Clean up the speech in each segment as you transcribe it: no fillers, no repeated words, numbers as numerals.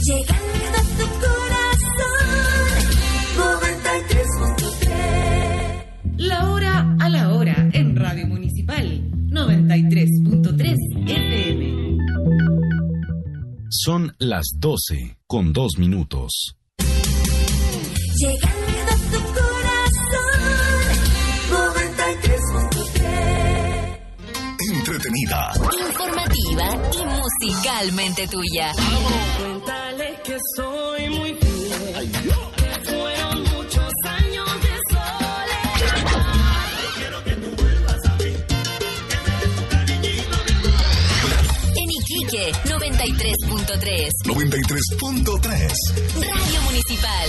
Llegando a tu corazón, 93.3. La hora a la hora en Radio Municipal 93.3 FM. Son las 12:02. Llegando a tu corazón, 93.3. Entretenida, informativa y musicalmente tuya. Cuéntale que soy muy fiel, que fueron muchos años de soledad. Quiero que tú vuelvas a mí, que me des tu cariñito. En Iquique, 93.3. 93.3. Radio Municipal.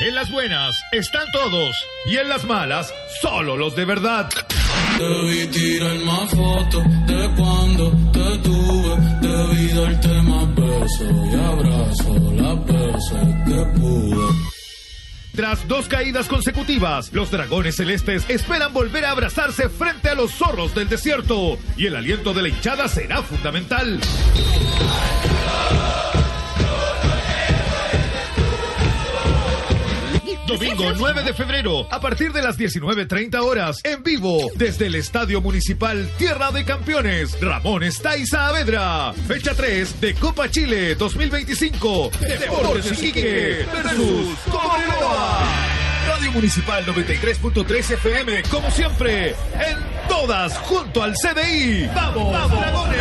En las buenas están todos y en las malas solo los de verdad. Te vi tirar más fotos de cuando te tuve. Debí darte más besos y abrazos las veces que pude. Tras 2 caídas consecutivas, los dragones celestes esperan volver a abrazarse frente a los zorros del desierto y el aliento de la hinchada será fundamental. Domingo 9 de febrero, a partir de las 19:30 horas, en vivo, desde el Estadio Municipal Tierra de Campeones, Ramón Estáiz Saavedra. Fecha 3 de Copa Chile 2025. Deportes Iquique versus Cobreloa. Radio Municipal 93.3 FM, como siempre, en todas, junto al CDI. ¡Vamos, Dragones!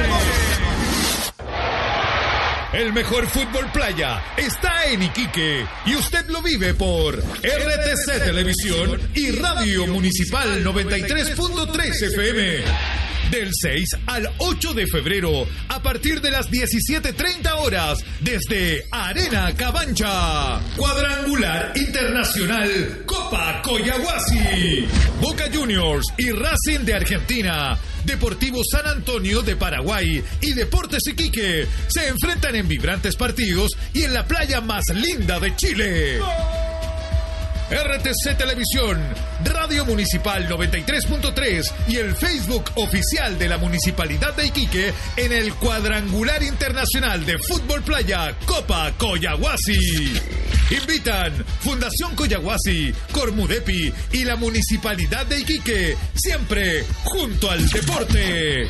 El mejor fútbol playa está en Iquique y usted lo vive por RTC Televisión y Radio Municipal 93.3 FM. Del 6 al 8 de febrero, a partir de las 17:30 horas, desde Arena Cabancha. Cuadrangular Internacional Copa Coyahuasi. Boca Juniors y Racing de Argentina, Deportivo San Antonio de Paraguay y Deportes Iquique se enfrentan en vibrantes partidos y en la playa más linda de Chile. RTC Televisión, Radio Municipal 93.3 y el Facebook oficial de la Municipalidad de Iquique en el Cuadrangular Internacional de Fútbol Playa Copa Coyahuasi. Invitan Fundación Coyahuasi, Cormudepi y la Municipalidad de Iquique, siempre junto al deporte.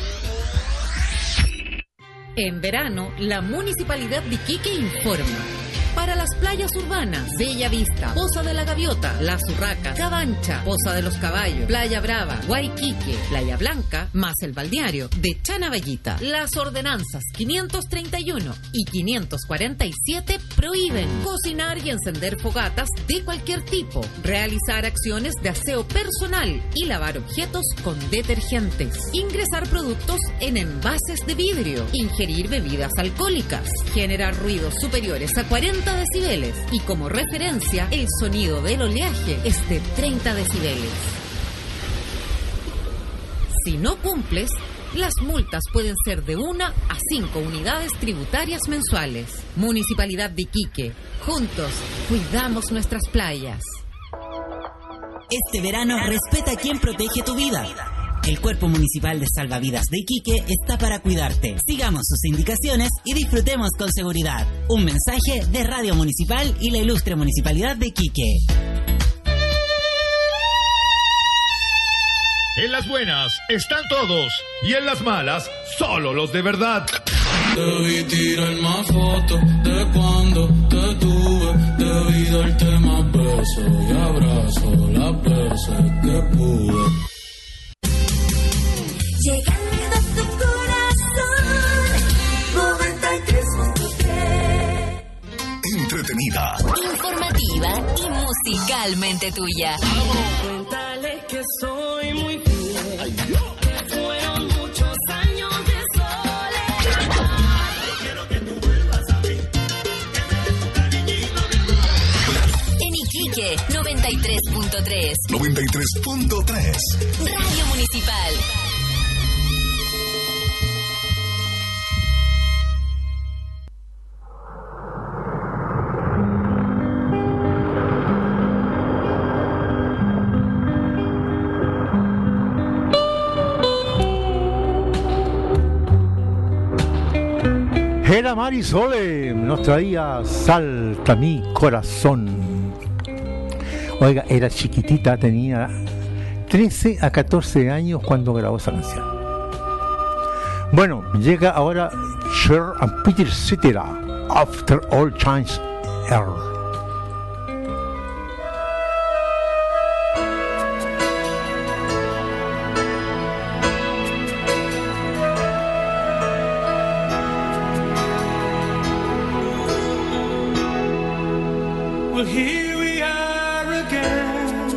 En verano, la Municipalidad de Iquique informa. Para las playas urbanas, Bella Vista, Poza de la Gaviota, Las Urracas, Cabancha, Poza de los Caballos, Playa Brava, Guayquique, Playa Blanca, más el balneario de Chanaballita. Las ordenanzas 531 y 547 prohíben cocinar y encender fogatas de cualquier tipo, realizar acciones de aseo personal y lavar objetos con detergentes, ingresar productos en envases de vidrio, ingerir bebidas alcohólicas, generar ruidos superiores a 40 decibeles y como referencia el sonido del oleaje es de 30 decibeles. Si no cumples, las multas pueden ser de 1 a 5 unidades tributarias mensuales. Municipalidad de Iquique. Juntos, cuidamos nuestras playas. Este verano respeta a quien protege tu vida. El Cuerpo Municipal de Salvavidas de Iquique está para cuidarte. Sigamos sus indicaciones y disfrutemos con seguridad. Un mensaje de Radio Municipal y la ilustre Municipalidad de Iquique. En las buenas están todos y en las malas solo los de verdad. Debí tirar más fotos de cuando te tuve. Debí darte más besos y abrazos las veces que pude. Llegando a tu corazón, 93.3. Entretenida. Informativa y musicalmente tuya. Cuéntale que soy muy fiel, que fueron muchos años de soledad. Quiero que tú vuelvas a mí, que me des tu cariñito de más. En Iquique, 93.3. 93.3. Radio Municipal. Era Marisole, nos traía Salta mi corazón. Oiga, era chiquitita, tenía 13 a 14 años cuando grabó esa canción. Bueno, llega ahora Cher and Peter Cetera, After All Times Earl. Well, here we are again.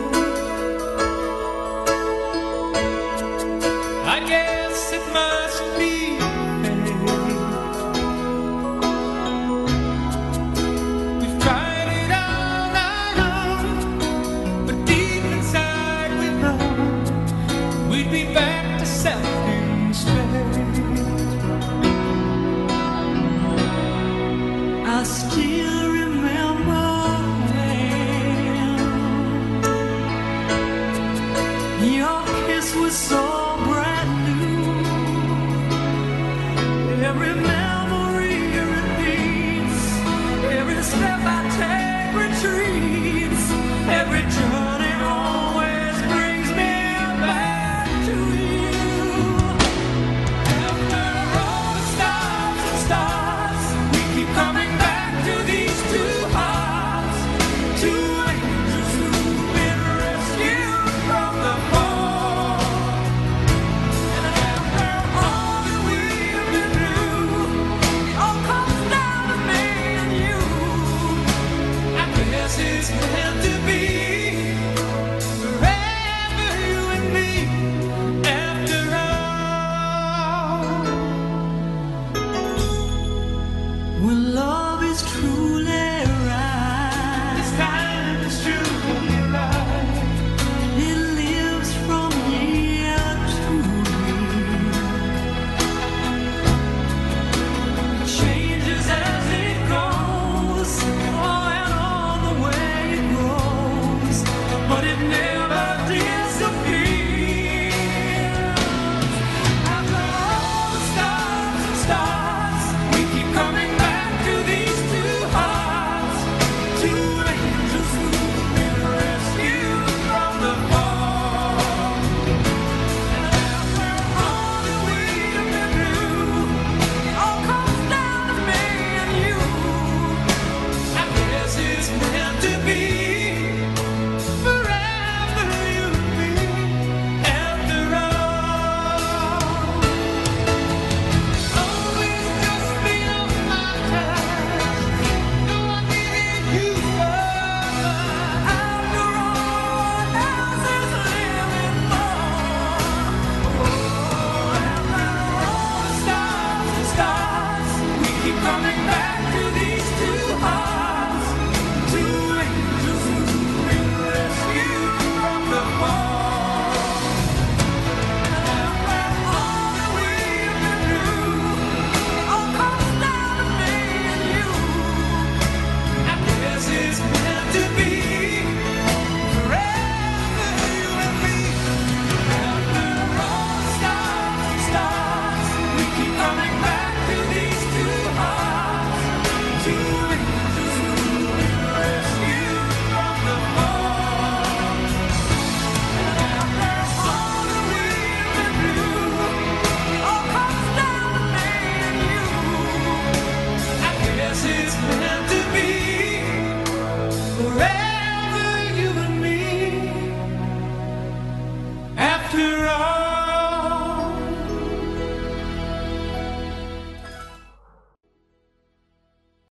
I guess it must be fate. We've tried it all night long. step I take retreats. Every journey always brings me back to you. After all the stops and starts, we keep coming back to these two hearts, two angels who've been rescued from the fall. And after all that we've been through, it all comes down to me and you. I guess it's meant to be. Forever you and me, after all. When love is truly right, this time is truly right. It lives from year to year. It changes as it goes, oh, and all the way it grows, but it never disappears. After all the stops and starts, we keep coming back to these two hearts, two angels